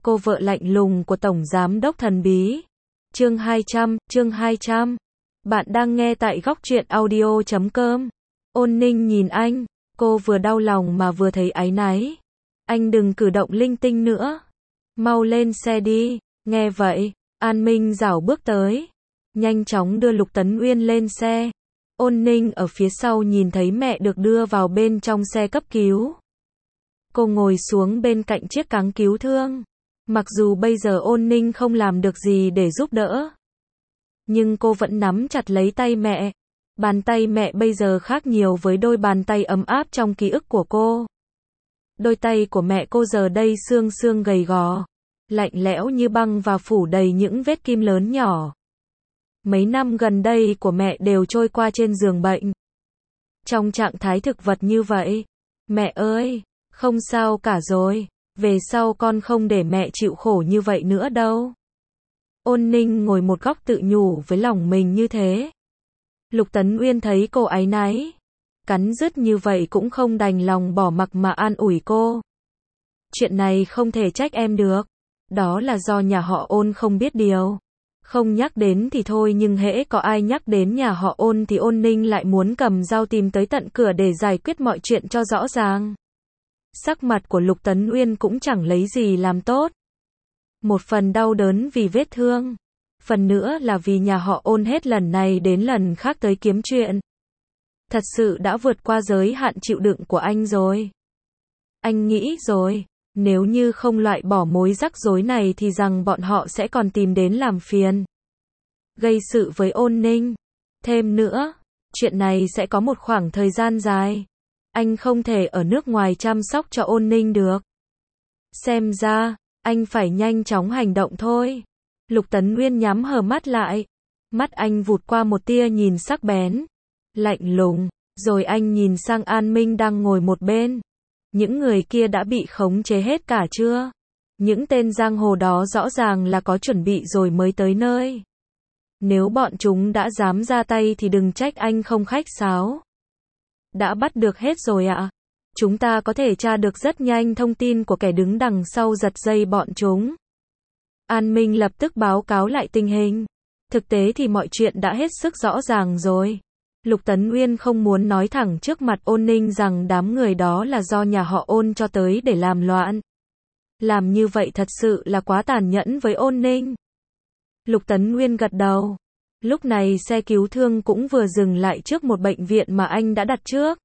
cô vợ lạnh lùng của Tổng Giám đốc thần bí. Chương 200. Bạn đang nghe tại góc truyện audio.com. Ôn Ninh nhìn anh, cô vừa đau lòng mà vừa thấy áy náy. Anh đừng cử động linh tinh nữa. Mau lên xe đi. Nghe vậy, An Minh rảo bước tới, nhanh chóng đưa Lục Tấn Uyên lên xe. Ôn Ninh ở phía sau nhìn thấy mẹ được đưa vào bên trong xe cấp cứu. Cô ngồi xuống bên cạnh chiếc cáng cứu thương. Mặc dù bây giờ Ôn Ninh không làm được gì để giúp đỡ, nhưng cô vẫn nắm chặt lấy tay mẹ. Bàn tay mẹ bây giờ khác nhiều với đôi bàn tay ấm áp trong ký ức của cô. Đôi tay của mẹ cô giờ đây xương xương gầy gò, lạnh lẽo như băng và phủ đầy những vết kim lớn nhỏ. Mấy năm gần đây của mẹ đều trôi qua trên giường bệnh, trong trạng thái thực vật như vậy. Mẹ ơi, không sao cả rồi, về sau con không để mẹ chịu khổ như vậy nữa đâu. Ôn Ninh ngồi một góc tự nhủ với lòng mình như thế. Lục Tấn Uyên thấy cô áy náy, cắn rứt như vậy cũng không đành lòng bỏ mặc mà an ủi cô. Chuyện này không thể trách em được, đó là do nhà họ Ôn không biết điều. Không nhắc đến thì thôi, nhưng hễ có ai nhắc đến nhà họ Ôn thì Ôn Ninh lại muốn cầm dao tìm tới tận cửa để giải quyết mọi chuyện cho rõ ràng. Sắc mặt của Lục Tấn Uyên cũng chẳng lấy gì làm tốt. Một phần đau đớn vì vết thương, phần nữa là vì nhà họ Ôn hết lần này đến lần khác tới kiếm chuyện. Thật sự đã vượt qua giới hạn chịu đựng của anh rồi. Anh nghĩ rồi, nếu như không loại bỏ mối rắc rối này thì rằng bọn họ sẽ còn tìm đến làm phiền, gây sự với Ôn Ninh. Thêm nữa, chuyện này sẽ có một khoảng thời gian dài. Anh không thể ở nước ngoài chăm sóc cho Ôn Ninh được. Xem ra, anh phải nhanh chóng hành động thôi. Lục Tấn Uyên nhắm hờ mắt lại. Mắt anh vụt qua một tia nhìn sắc bén, lạnh lùng, rồi anh nhìn sang An Minh đang ngồi một bên. Những người kia đã bị khống chế hết cả chưa? Những tên giang hồ đó rõ ràng là có chuẩn bị rồi mới tới nơi. Nếu bọn chúng đã dám ra tay thì đừng trách anh không khách sáo. Đã bắt được hết rồi ạ. Chúng ta có thể tra được rất nhanh thông tin của kẻ đứng đằng sau giật dây bọn chúng. An Minh lập tức báo cáo lại tình hình. Thực tế thì mọi chuyện đã hết sức rõ ràng rồi. Lục Tấn Uyên không muốn nói thẳng trước mặt Ôn Ninh rằng đám người đó là do nhà họ Ôn cho tới để làm loạn. Làm như vậy thật sự là quá tàn nhẫn với Ôn Ninh. Lục Tấn Uyên gật đầu. Lúc này xe cứu thương cũng vừa dừng lại trước một bệnh viện mà anh đã đặt trước.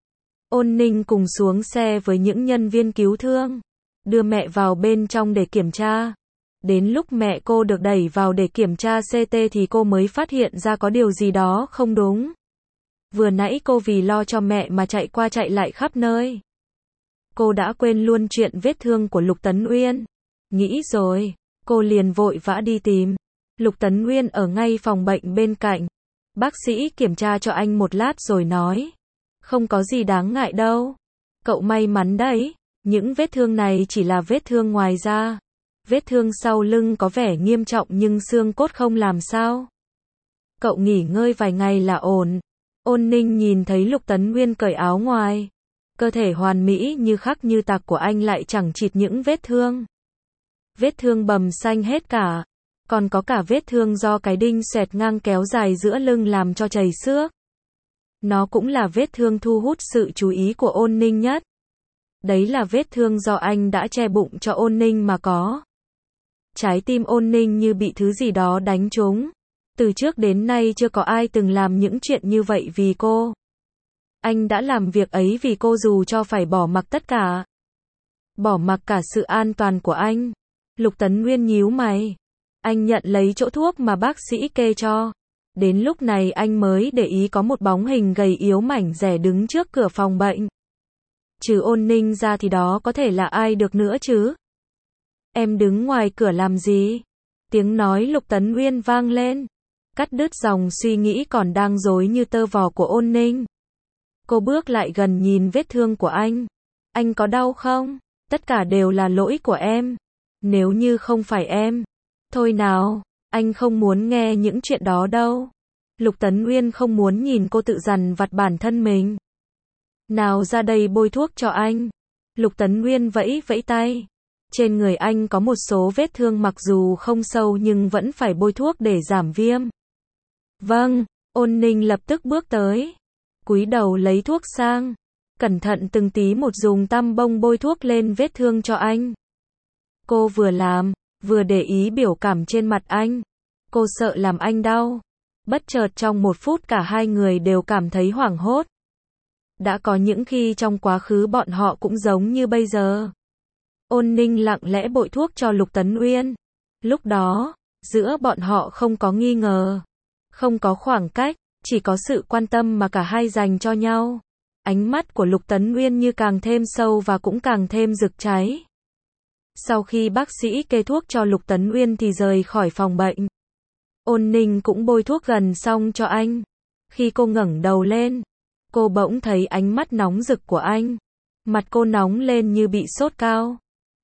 Ôn Ninh cùng xuống xe với những nhân viên cứu thương, đưa mẹ vào bên trong để kiểm tra. Đến lúc mẹ cô được đẩy vào để kiểm tra CT thì cô mới phát hiện ra có điều gì đó không đúng. Vừa nãy cô vì lo cho mẹ mà chạy qua chạy lại khắp nơi. Cô đã quên luôn chuyện vết thương của Lục Tấn Uyên. Nghĩ rồi, cô liền vội vã đi tìm. Lục Tấn Uyên ở ngay phòng bệnh bên cạnh. Bác sĩ kiểm tra cho anh một lát rồi nói. Không có gì đáng ngại đâu. Cậu may mắn đấy. Những vết thương này chỉ là vết thương ngoài da. Vết thương sau lưng có vẻ nghiêm trọng nhưng xương cốt không làm sao. Cậu nghỉ ngơi vài ngày là ổn. Ôn Ninh nhìn thấy Lục Tấn Uyên cởi áo ngoài. Cơ thể hoàn mỹ như khắc như tạc của anh lại chẳng chịt những vết thương. Vết thương bầm xanh hết cả. Còn có cả vết thương do cái đinh xoẹt ngang kéo dài giữa lưng làm cho chảy xước. Nó cũng là vết thương thu hút sự chú ý của Ôn Ninh nhất. Đấy là vết thương do anh đã che bụng cho Ôn Ninh mà có. Trái tim Ôn Ninh như bị thứ gì đó đánh trúng. Từ trước đến nay chưa có ai từng làm những chuyện như vậy vì cô. Anh đã làm việc ấy vì cô dù cho phải bỏ mặc tất cả. Bỏ mặc cả sự an toàn của anh. Lục Tấn Uyên nhíu mày. Anh nhận lấy chỗ thuốc mà bác sĩ kê cho. Đến lúc này anh mới để ý có một bóng hình gầy yếu mảnh dẻ đứng trước cửa phòng bệnh. Trừ Ôn Ninh ra thì đó có thể là ai được nữa chứ? Em đứng ngoài cửa làm gì? Tiếng nói Lục Tấn Uyên vang lên, cắt đứt dòng suy nghĩ còn đang rối như tơ vò của Ôn Ninh. Cô bước lại gần nhìn vết thương của anh. Anh có đau không? Tất cả đều là lỗi của em. Nếu như không phải em. Thôi nào, anh không muốn nghe những chuyện đó đâu. Lục Tấn Uyên không muốn nhìn cô tự dằn vặt bản thân mình. Nào ra đây bôi thuốc cho anh. Lục Tấn Uyên vẫy vẫy tay. Trên người anh có một số vết thương mặc dù không sâu nhưng vẫn phải bôi thuốc để giảm viêm. Vâng, Ôn Ninh lập tức bước tới, cúi đầu lấy thuốc sang, cẩn thận từng tí một dùng tăm bông bôi thuốc lên vết thương cho anh. Cô vừa làm, vừa để ý biểu cảm trên mặt anh. Cô sợ làm anh đau. Bất chợt trong một phút cả hai người đều cảm thấy hoảng hốt. Đã có những khi trong quá khứ bọn họ cũng giống như bây giờ. Ôn Ninh lặng lẽ bôi thuốc cho Lục Tấn Uyên. Lúc đó, giữa bọn họ không có nghi ngờ, không có khoảng cách, chỉ có sự quan tâm mà cả hai dành cho nhau. Ánh mắt của Lục Tấn Uyên như càng thêm sâu và cũng càng thêm rực cháy. Sau khi bác sĩ kê thuốc cho Lục Tấn Uyên thì rời khỏi phòng bệnh. Ôn Ninh cũng bôi thuốc gần xong cho anh. Khi cô ngẩng đầu lên, cô bỗng thấy ánh mắt nóng rực của anh. Mặt cô nóng lên như bị sốt cao.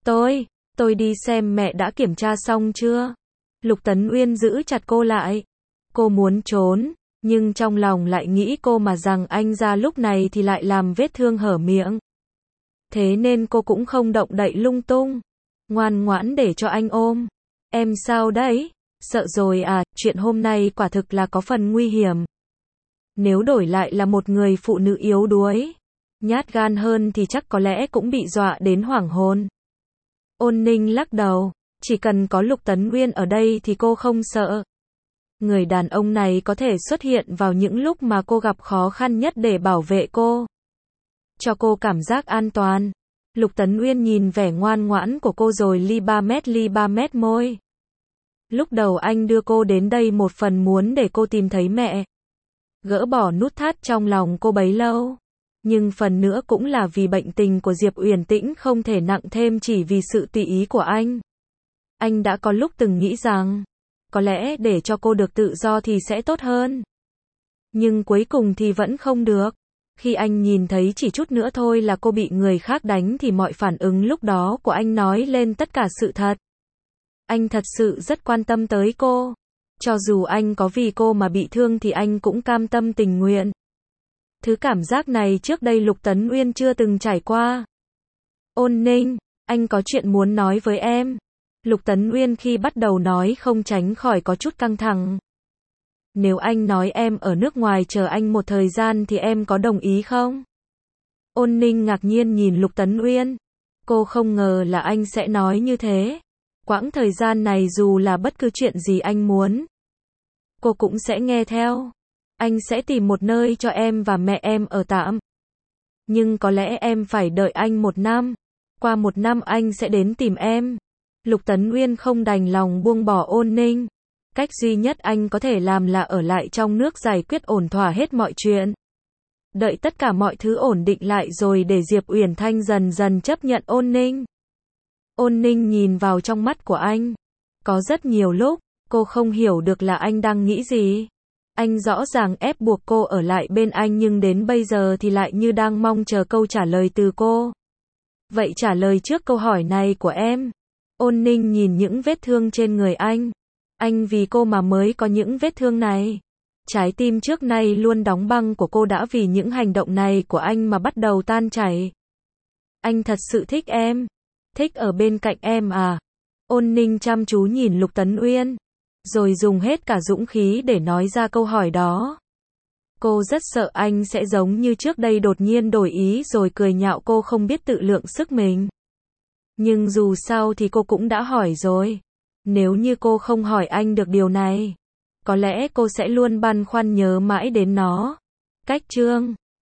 Tôi đi xem mẹ đã kiểm tra xong chưa? Lục Tấn Uyên giữ chặt cô lại. Cô muốn trốn, nhưng trong lòng lại nghĩ cô mà rằng anh ra lúc này thì lại làm vết thương hở miệng. Thế nên cô cũng không động đậy lung tung. Ngoan ngoãn để cho anh ôm. Em sao đấy? Sợ rồi à, chuyện hôm nay quả thực là có phần nguy hiểm. Nếu đổi lại là một người phụ nữ yếu đuối, nhát gan hơn thì chắc có lẽ cũng bị dọa đến hoảng hồn. Ôn Ninh lắc đầu, chỉ cần có Lục Tấn Uyên ở đây thì cô không sợ. Người đàn ông này có thể xuất hiện vào những lúc mà cô gặp khó khăn nhất để bảo vệ cô, cho cô cảm giác an toàn. Lục Tấn Uyên nhìn vẻ ngoan ngoãn của cô rồi li ba mét môi. Lúc đầu anh đưa cô đến đây một phần muốn để cô tìm thấy mẹ, gỡ bỏ nút thắt trong lòng cô bấy lâu. Nhưng phần nữa cũng là vì bệnh tình của Diệp Uyển Tĩnh không thể nặng thêm chỉ vì sự tùy ý của anh. Anh đã có lúc từng nghĩ rằng, có lẽ để cho cô được tự do thì sẽ tốt hơn. Nhưng cuối cùng thì vẫn không được. Khi anh nhìn thấy chỉ chút nữa thôi là cô bị người khác đánh thì mọi phản ứng lúc đó của anh nói lên tất cả sự thật. Anh thật sự rất quan tâm tới cô. Cho dù anh có vì cô mà bị thương thì anh cũng cam tâm tình nguyện. Thứ cảm giác này trước đây Lục Tấn Uyên chưa từng trải qua. Ôn Ninh, anh có chuyện muốn nói với em. Lục Tấn Uyên khi bắt đầu nói không tránh khỏi có chút căng thẳng. Nếu anh nói em ở nước ngoài chờ anh một thời gian thì em có đồng ý không? Ôn Ninh ngạc nhiên nhìn Lục Tấn Uyên. Cô không ngờ là anh sẽ nói như thế. Quãng thời gian này dù là bất cứ chuyện gì anh muốn, cô cũng sẽ nghe theo. Anh sẽ tìm một nơi cho em và mẹ em ở tạm. Nhưng có lẽ em phải đợi anh 1 năm. Qua 1 năm anh sẽ đến tìm em. Lục Tấn Uyên không đành lòng buông bỏ Ôn Ninh. Cách duy nhất anh có thể làm là ở lại trong nước giải quyết ổn thỏa hết mọi chuyện. Đợi tất cả mọi thứ ổn định lại rồi để Diệp Uyển Thanh dần dần chấp nhận Ôn Ninh. Ôn Ninh nhìn vào trong mắt của anh. Có rất nhiều lúc, cô không hiểu được là anh đang nghĩ gì. Anh rõ ràng ép buộc cô ở lại bên anh nhưng đến bây giờ thì lại như đang mong chờ câu trả lời từ cô. Vậy trả lời trước câu hỏi này của em. Ôn Ninh nhìn những vết thương trên người anh. Anh vì cô mà mới có những vết thương này. Trái tim trước nay luôn đóng băng của cô đã vì những hành động này của anh mà bắt đầu tan chảy. Anh thật sự thích em. Thích ở bên cạnh em à? Ôn Ninh chăm chú nhìn Lục Tấn Uyên, rồi dùng hết cả dũng khí để nói ra câu hỏi đó. Cô rất sợ anh sẽ giống như trước đây đột nhiên đổi ý rồi cười nhạo cô không biết tự lượng sức mình. Nhưng dù sao thì cô cũng đã hỏi rồi. Nếu như cô không hỏi anh được điều này, có lẽ cô sẽ luôn băn khoăn nhớ mãi đến nó. Cách chương